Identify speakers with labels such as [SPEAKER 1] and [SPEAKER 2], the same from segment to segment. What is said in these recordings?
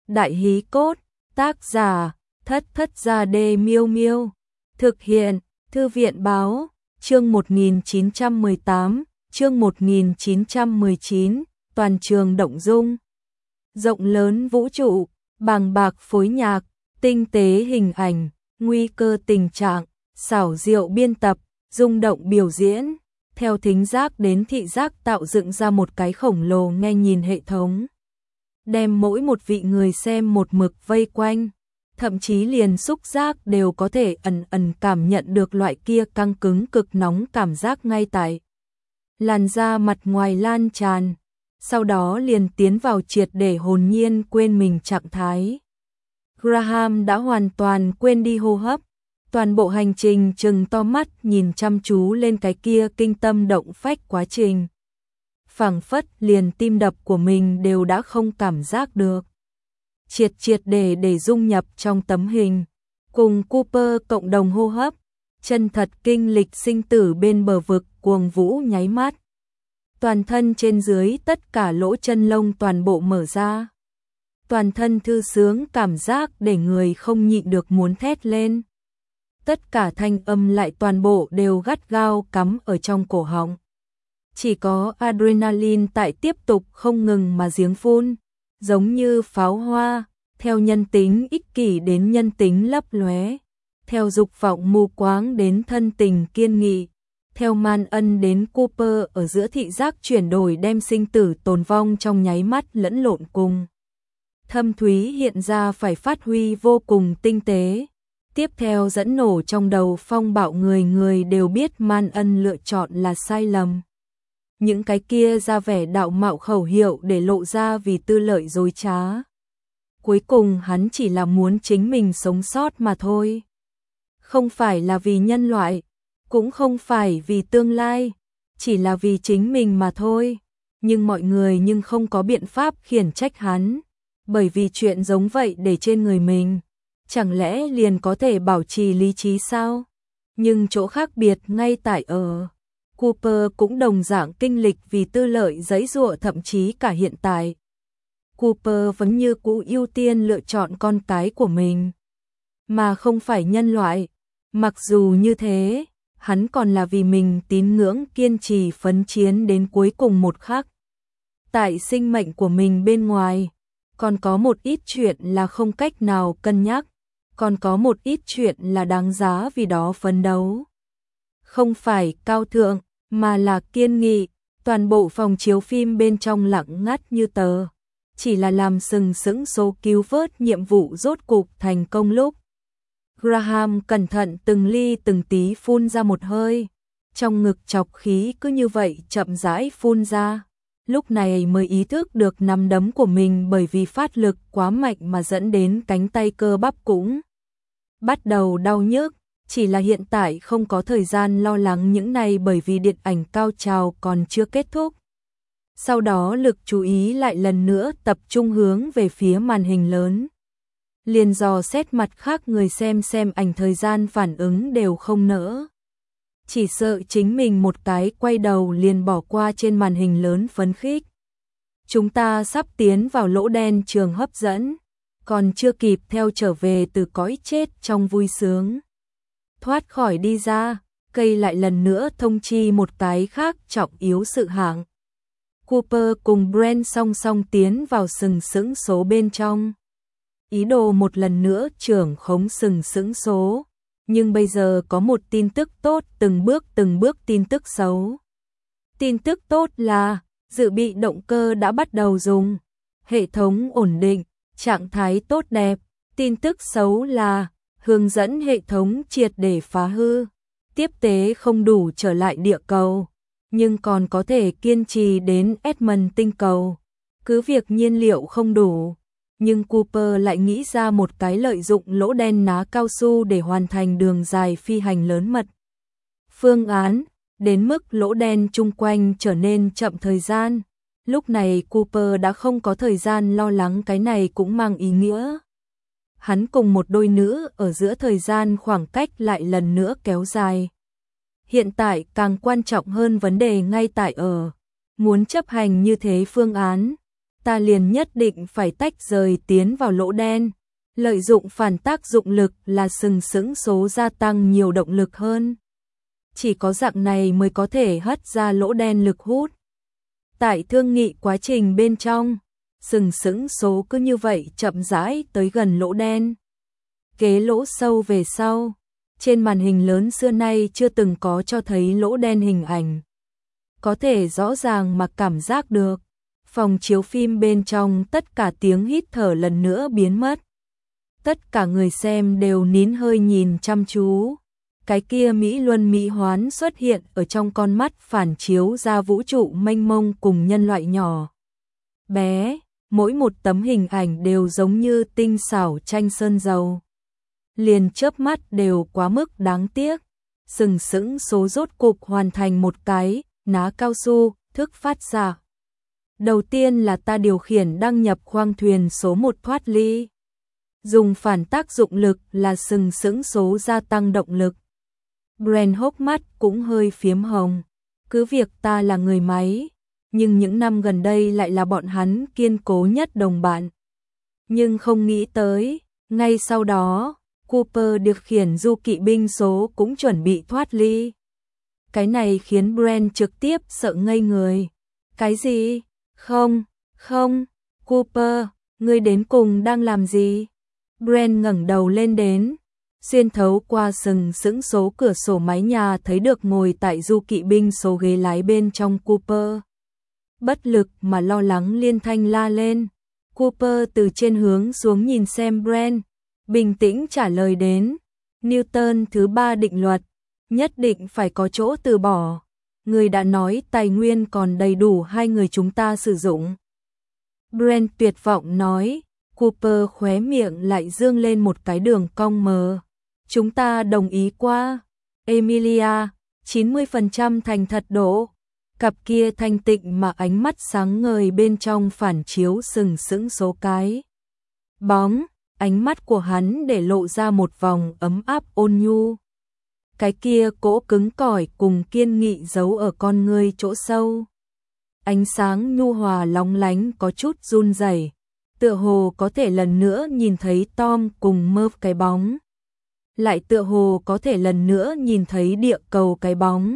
[SPEAKER 1] Đại hí cốt, tác giả, Thất Thất Gia Đê Miêu Miêu. Thực hiện, Thư viện báo, chương 1918, chương 1919, toàn trường động dung. Rộng lớn vũ trụ, bàng bạc phối nhạc, tinh tế hình ảnh, nguy cơ tình trạng, xảo diệu biên tập, rung động biểu diễn, theo thính giác đến thị giác tạo dựng ra một cái khổng lồ nghe nhìn hệ thống. Đem mỗi một vị người xem một mực vây quanh, thậm chí liền xúc giác đều có thể ẩn ẩn cảm nhận được loại kia căng cứng cực nóng cảm giác ngay tại làn da mặt ngoài lan tràn, sau đó liền tiến vào triệt để hồn nhiên quên mình trạng thái. Graham đã hoàn toàn quên đi hô hấp, toàn bộ hành trình trừng to mắt nhìn chăm chú lên cái kia kinh tâm động phách quá trình. Phảng phất liền tim đập của mình đều đã không cảm giác được. Triệt để dung nhập trong tấm hình, cùng Cooper cộng đồng hô hấp, chân thật kinh lịch sinh tử bên bờ vực cuồng vũ nháy mắt. Toàn thân trên dưới tất cả lỗ chân lông toàn bộ mở ra. Toàn thân thư sướng cảm giác để người không nhịn được muốn thét lên. Tất cả thanh âm lại toàn bộ đều gắt gao cắm ở trong cổ họng. Chỉ có adrenaline tại tiếp tục không ngừng mà giếng phun, giống như pháo hoa, theo nhân tính ích kỷ đến nhân tính lấp lóe, theo dục vọng mù quáng đến thân tình kiên nghị, theo man ân đến Cooper ở giữa thị giác chuyển đổi đem sinh tử tồn vong trong nháy mắt lẫn lộn cùng. Thâm thúy hiện ra phải phát huy vô cùng tinh tế. Tiếp theo dẫn nổ trong đầu phong bạo người đều biết man ân lựa chọn là sai lầm. Những cái kia ra vẻ đạo mạo khẩu hiệu để lộ ra vì tư lợi dối trá. Cuối cùng hắn chỉ là muốn chính mình sống sót mà thôi. Không phải là vì nhân loại, cũng không phải vì tương lai, chỉ là vì chính mình mà thôi. Nhưng mọi người không có biện pháp khiển trách hắn, bởi vì chuyện giống vậy để trên người mình. Chẳng lẽ liền có thể bảo trì lý trí sao? Nhưng chỗ khác biệt ngay tại ở Cooper cũng đồng dạng kinh lịch vì tư lợi giãy giụa thậm chí cả hiện tại. Cooper vẫn như cũ ưu tiên lựa chọn con cái của mình, mà không phải nhân loại. Mặc dù như thế, hắn còn là vì mình tín ngưỡng kiên trì phấn chiến đến cuối cùng một khắc. Tại sinh mệnh của mình bên ngoài, còn có một ít chuyện là không cách nào cân nhắc, còn có một ít chuyện là đáng giá vì đó phấn đấu. Không phải cao thượng, mà là kiên nghị. Toàn bộ phòng chiếu phim bên trong lặng ngắt như tờ, chỉ là làm sừng sững số cứu vớt nhiệm vụ rốt cục thành công lúc. Graham cẩn thận từng ly từng tí phun ra một hơi, trong ngực chọc khí cứ như vậy chậm rãi phun ra. Lúc này mới ý thức được nắm đấm của mình bởi vì phát lực quá mạnh mà dẫn đến cánh tay cơ bắp cũng bắt đầu đau nhức. Chỉ là hiện tại không có thời gian lo lắng những này bởi vì điện ảnh cao trào còn chưa kết thúc. Sau đó lực chú ý lại lần nữa tập trung hướng về phía màn hình lớn. Liền dò xét mặt khác người xem ảnh thời gian phản ứng đều không nỡ. Chỉ sợ chính mình một cái quay đầu liền bỏ qua trên màn hình lớn phấn khích. Chúng ta sắp tiến vào lỗ đen trường hấp dẫn, còn chưa kịp theo trở về từ cõi chết trong vui sướng. Thoát khỏi đi ra, cây lại lần nữa thông chi một cái khác trọng yếu sự hạng. Cooper cùng Brent song song tiến vào sừng sững số bên trong. Ý đồ một lần nữa trưởng khống sừng sững số. Nhưng bây giờ có một tin tức tốt, từng bước tin tức xấu. Tin tức tốt là dự bị động cơ đã bắt đầu dùng. Hệ thống ổn định, trạng thái tốt đẹp. Tin tức xấu là hướng dẫn hệ thống triệt để phá hư. Tiếp tế không đủ trở lại địa cầu, nhưng còn có thể kiên trì đến Edmund tinh cầu. Cứ việc nhiên liệu không đủ, nhưng Cooper lại nghĩ ra một cái lợi dụng lỗ đen ná cao su để hoàn thành đường dài phi hành lớn mật. Phương án, đến mức lỗ đen chung quanh trở nên chậm thời gian. Lúc này Cooper đã không có thời gian lo lắng cái này cũng mang ý nghĩa. Hắn cùng một đôi nữ ở giữa thời gian khoảng cách lại lần nữa kéo dài. Hiện tại càng quan trọng hơn vấn đề ngay tại ở. Muốn chấp hành như thế phương án, ta liền nhất định phải tách rời tiến vào lỗ đen. Lợi dụng phản tác dụng lực là sừng sững số gia tăng nhiều động lực hơn. Chỉ có dạng này mới có thể hất ra lỗ đen lực hút. Tại thương nghị quá trình bên trong, sừng sững số cứ như vậy chậm rãi tới gần lỗ đen. Kế lỗ sâu về sau, trên màn hình lớn xưa nay chưa từng có cho thấy lỗ đen hình ảnh. Có thể rõ ràng mà cảm giác được, phòng chiếu phim bên trong tất cả tiếng hít thở lần nữa biến mất. Tất cả người xem đều nín hơi nhìn chăm chú. Cái kia Mỹ Luân Mỹ Hoán xuất hiện ở trong con mắt phản chiếu ra vũ trụ mênh mông cùng nhân loại nhỏ bé, mỗi một tấm hình ảnh đều giống như tinh xảo tranh sơn dầu. Liền chớp mắt đều quá mức đáng tiếc. Sừng sững số rốt cục hoàn thành một cái ná cao su thức phát ra. Đầu tiên là ta điều khiển đăng nhập khoang thuyền số 1 thoát ly. Dùng phản tác dụng lực là sừng sững số gia tăng động lực. Brand hốc mắt cũng hơi phiếm hồng. Cứ việc ta là người máy, nhưng những năm gần đây lại là bọn hắn kiên cố nhất đồng bạn. Nhưng không nghĩ tới, ngay sau đó, Cooper điều khiển du kỵ binh số cũng chuẩn bị thoát ly. Cái này khiến Brand trực tiếp sợ ngây người. Cái gì? Không, Cooper, ngươi đến cùng đang làm gì? Brand ngẩng đầu lên đến, xuyên thấu qua sừng sững số cửa sổ mái nhà thấy được ngồi tại du kỵ binh số ghế lái bên trong Cooper. Bất lực mà lo lắng liên thanh la lên. Cooper từ trên hướng xuống nhìn xem Brand, bình tĩnh trả lời đến. Newton thứ 3 định luật, nhất định phải có chỗ từ bỏ. Người đã nói tài nguyên còn đầy đủ hai người chúng ta sử dụng. Brand tuyệt vọng nói. Cooper khóe miệng lại dương lên một cái đường cong mờ. Chúng ta đồng ý qua. Emilia, 90% thành thật độ. Cặp kia thanh tịnh mà ánh mắt sáng ngời bên trong phản chiếu sừng sững số cái bóng, ánh mắt của hắn để lộ ra một vòng ấm áp ôn nhu. Cái kia cỗ cứng cỏi cùng kiên nghị giấu ở con ngươi chỗ sâu. Ánh sáng nhu hòa lóng lánh có chút run rẩy, tựa hồ có thể lần nữa nhìn thấy Tom cùng Murph cái bóng. Lại tựa hồ có thể lần nữa nhìn thấy địa cầu cái bóng.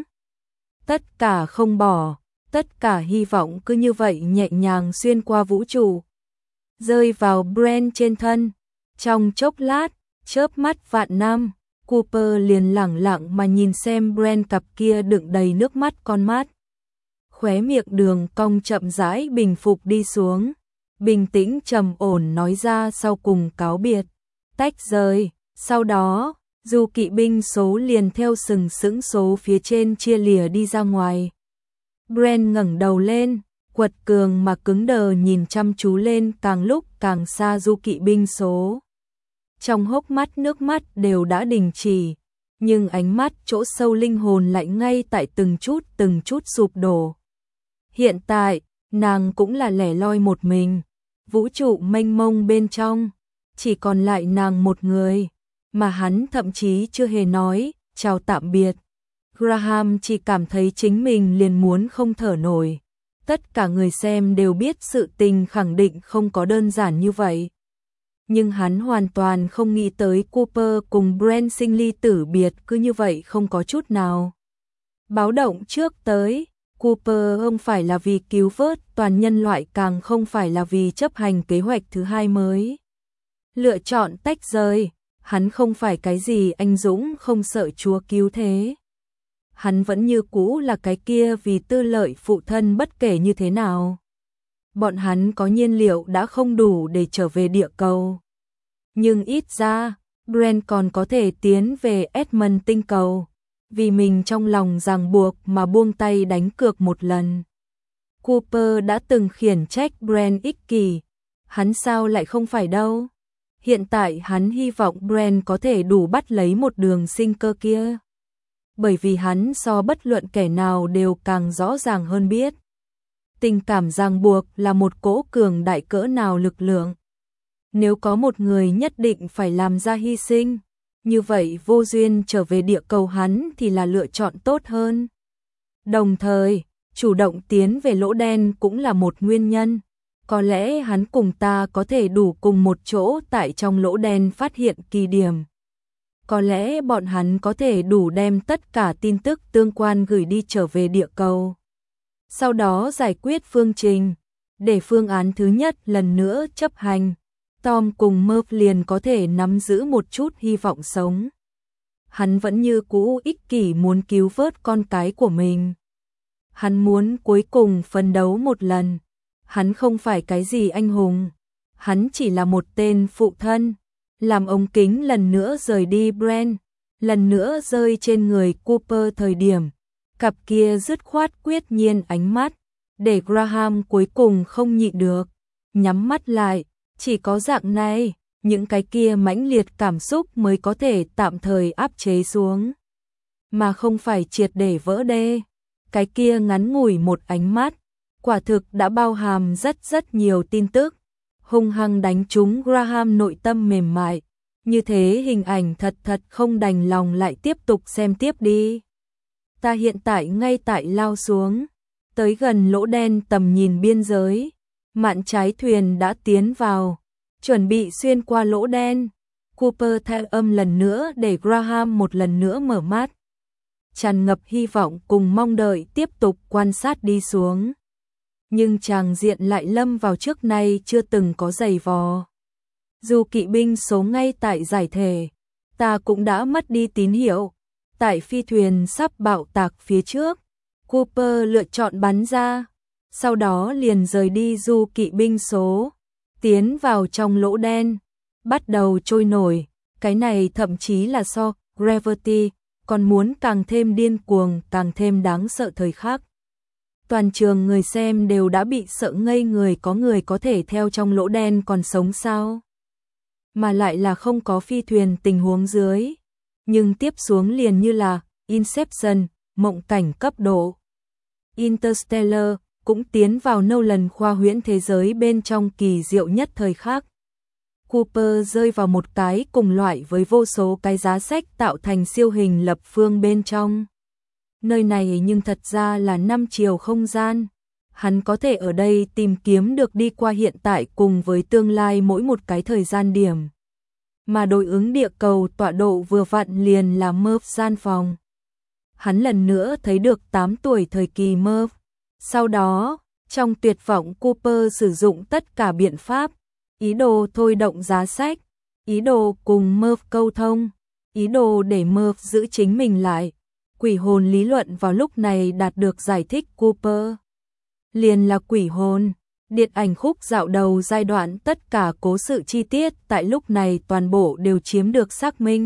[SPEAKER 1] Tất cả không bỏ, tất cả hy vọng cứ như vậy nhẹ nhàng xuyên qua vũ trụ, rơi vào Brand trên thân. Trong chốc lát, chớp mắt vạn năm, Cooper liền lẳng lặng mà nhìn xem Brand cặp kia đựng đầy nước mắt con mắt. Khóe miệng đường cong chậm rãi bình phục đi xuống, bình tĩnh trầm ổn nói ra sau cùng cáo biệt, tách rời. Sau đó, du kỵ binh số liền theo sừng sững số phía trên chia lìa đi ra ngoài. Brand ngẩng đầu lên, quật cường mà cứng đờ nhìn chăm chú lên càng lúc càng xa du kỵ binh số. Trong hốc mắt nước mắt đều đã đình chỉ, nhưng ánh mắt chỗ sâu linh hồn lại ngay tại từng chút sụp đổ. Hiện tại, nàng cũng là lẻ loi một mình, vũ trụ mênh mông bên trong, chỉ còn lại nàng một người, mà hắn thậm chí chưa hề nói chào tạm biệt. Graham chỉ cảm thấy chính mình liền muốn không thở nổi. Tất cả người xem đều biết sự tình khẳng định không có đơn giản như vậy. Nhưng hắn hoàn toàn không nghĩ tới Cooper cùng Brand sinh ly tử biệt cứ như vậy không có chút nào báo động trước tới. Cooper không phải là vì cứu vớt toàn nhân loại, càng không phải là vì chấp hành kế hoạch thứ hai mới lựa chọn tách rời. Hắn không phải cái gì anh dũng không sợ Chúa cứu thế. Hắn vẫn như cũ là cái kia vì tư lợi phụ thân bất kể như thế nào. Bọn hắn có nhiên liệu đã không đủ để trở về địa cầu. Nhưng ít ra, Brand còn có thể tiến về Edmund tinh cầu. Vì mình trong lòng ràng buộc mà buông tay đánh cược một lần. Cooper đã từng khiển trách Brand ích kỷ. Hắn sao lại không phải đâu. Hiện tại hắn hy vọng Brand có thể đủ bắt lấy một đường sinh cơ kia. Bởi vì hắn so bất luận kẻ nào đều càng rõ ràng hơn biết. Tình cảm ràng buộc là một cỗ cường đại cỡ nào lực lượng. Nếu có một người nhất định phải làm ra hy sinh, như vậy vô duyên trở về địa cầu hắn thì là lựa chọn tốt hơn. Đồng thời, chủ động tiến về lỗ đen cũng là một nguyên nhân. Có lẽ hắn cùng ta có thể đủ cùng một chỗ tại trong lỗ đen phát hiện kỳ điểm. Có lẽ bọn hắn có thể đủ đem tất cả tin tức tương quan gửi đi trở về địa cầu. Sau đó giải quyết phương trình, để phương án thứ nhất lần nữa chấp hành. Tom cùng Murph liền có thể nắm giữ một chút hy vọng sống. Hắn vẫn như cũ ích kỷ muốn cứu vớt con cái của mình. Hắn muốn cuối cùng phấn đấu một lần. Hắn không phải cái gì anh hùng. Hắn chỉ là một tên phụ thân. Làm ống kính lần nữa rời đi Brent, lần nữa rơi trên người Cooper thời điểm. Cặp kia dứt khoát quyết nhiên ánh mắt, để Graham cuối cùng không nhịn được. Nhắm mắt lại, chỉ có dạng này, những cái kia mãnh liệt cảm xúc mới có thể tạm thời áp chế xuống. Mà không phải triệt để vỡ đê. Cái kia ngắn ngủi một ánh mắt, quả thực đã bao hàm rất nhiều tin tức. Hung hăng đánh trúng Graham nội tâm mềm mại. Như thế hình ảnh thật không đành lòng lại tiếp tục xem tiếp đi. Ta hiện tại ngay tại lao xuống, tới gần lỗ đen tầm nhìn biên giới. Mạn trái thuyền đã tiến vào, chuẩn bị xuyên qua lỗ đen. Cooper theo âm lần nữa để Graham một lần nữa mở mắt. Tràn ngập hy vọng cùng mong đợi tiếp tục quan sát đi xuống. Nhưng tràng diện lại lâm vào trước nay chưa từng có giày vò. Dù kỵ binh số ngay tại giải thể, ta cũng đã mất đi tín hiệu. Tại phi thuyền sắp bạo tạc phía trước, Cooper lựa chọn bắn ra, sau đó liền rời đi du kỵ binh số, tiến vào trong lỗ đen, bắt đầu trôi nổi. Cái này thậm chí là so Gravity còn muốn càng thêm điên cuồng, càng thêm đáng sợ thời khắc. Toàn trường người xem đều đã bị sợ ngây người, có người có thể theo trong lỗ đen còn sống sao? Mà lại là không có phi thuyền tình huống dưới. Nhưng tiếp xuống liền như là Inception, mộng cảnh cấp độ. Interstellar cũng tiến vào Nolan khoa huyễn thế giới bên trong kỳ diệu nhất thời khắc. Cooper rơi vào một cái cùng loại với vô số cái giá sách tạo thành siêu hình lập phương bên trong. Nơi này nhưng thật ra là 5 chiều không gian. Hắn có thể ở đây tìm kiếm được đi qua hiện tại cùng với tương lai mỗi một cái thời gian điểm. Mà đối ứng địa cầu tọa độ vừa vặn liền là Murph gian phòng. Hắn lần nữa thấy được 8 tuổi thời kỳ Murph. Sau đó, trong tuyệt vọng Cooper sử dụng tất cả biện pháp, ý đồ thôi động giá sách, ý đồ cùng Murph câu thông, ý đồ để Murph giữ chính mình lại. Quỷ hồn lý luận vào lúc này đạt được giải thích. Cooper liền là quỷ hồn. Điện ảnh khúc dạo đầu giai đoạn tất cả cố sự chi tiết tại lúc này toàn bộ đều chiếm được xác minh.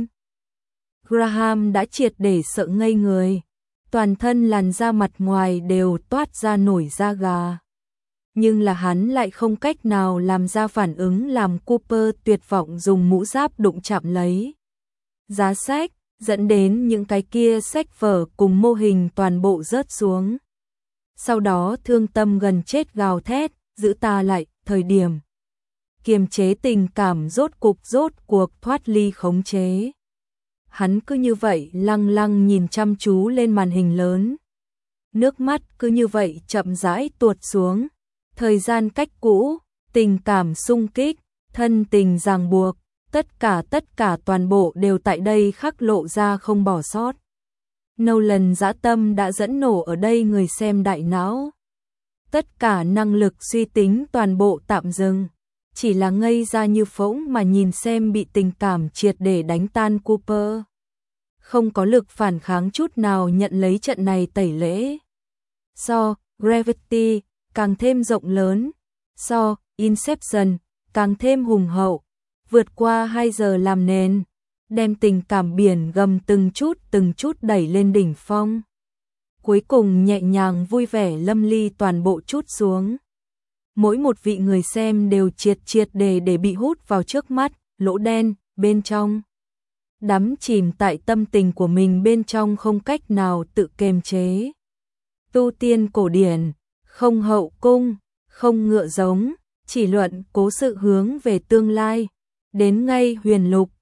[SPEAKER 1] Graham đã triệt để sợ ngây người. Toàn thân làn da mặt ngoài đều toát ra nổi da gà. Nhưng là hắn lại không cách nào làm ra phản ứng, làm Cooper tuyệt vọng dùng mũ giáp đụng chạm lấy giá sách, dẫn đến những cái kia sách vở cùng mô hình toàn bộ rớt xuống. Sau đó thương tâm gần chết gào thét, giữ ta lại, thời điểm kiềm chế tình cảm rốt cuộc thoát ly khống chế. Hắn cứ như vậy lăng lăng nhìn chăm chú lên màn hình lớn. Nước mắt cứ như vậy chậm rãi tuột xuống. Thời gian cách cũ, tình cảm xung kích, thân tình ràng buộc, tất cả toàn bộ đều tại đây khắc lộ ra không bỏ sót. Nolan dã tâm đã dẫn nổ ở đây người xem đại não. Tất cả năng lực suy tính toàn bộ tạm dừng, chỉ là ngây ra như phỗng mà nhìn xem bị tình cảm triệt để đánh tan Cooper. Không có lực phản kháng chút nào nhận lấy trận này tẩy lễ. So Gravity càng thêm rộng lớn, so Inception càng thêm hùng hậu, vượt qua 2 giờ làm nền, đem tình cảm biển gầm từng chút đẩy lên đỉnh phong. Cuối cùng nhẹ nhàng vui vẻ lâm ly toàn bộ chút xuống. Mỗi một vị người xem đều triệt để bị hút vào trước mắt, lỗ đen, bên trong. Đắm chìm tại tâm tình của mình bên trong không cách nào tự kiềm chế. Tu tiên cổ điển, không hậu cung, không ngựa giống, chỉ luận cố sự hướng về tương lai. Đến ngay huyền lục,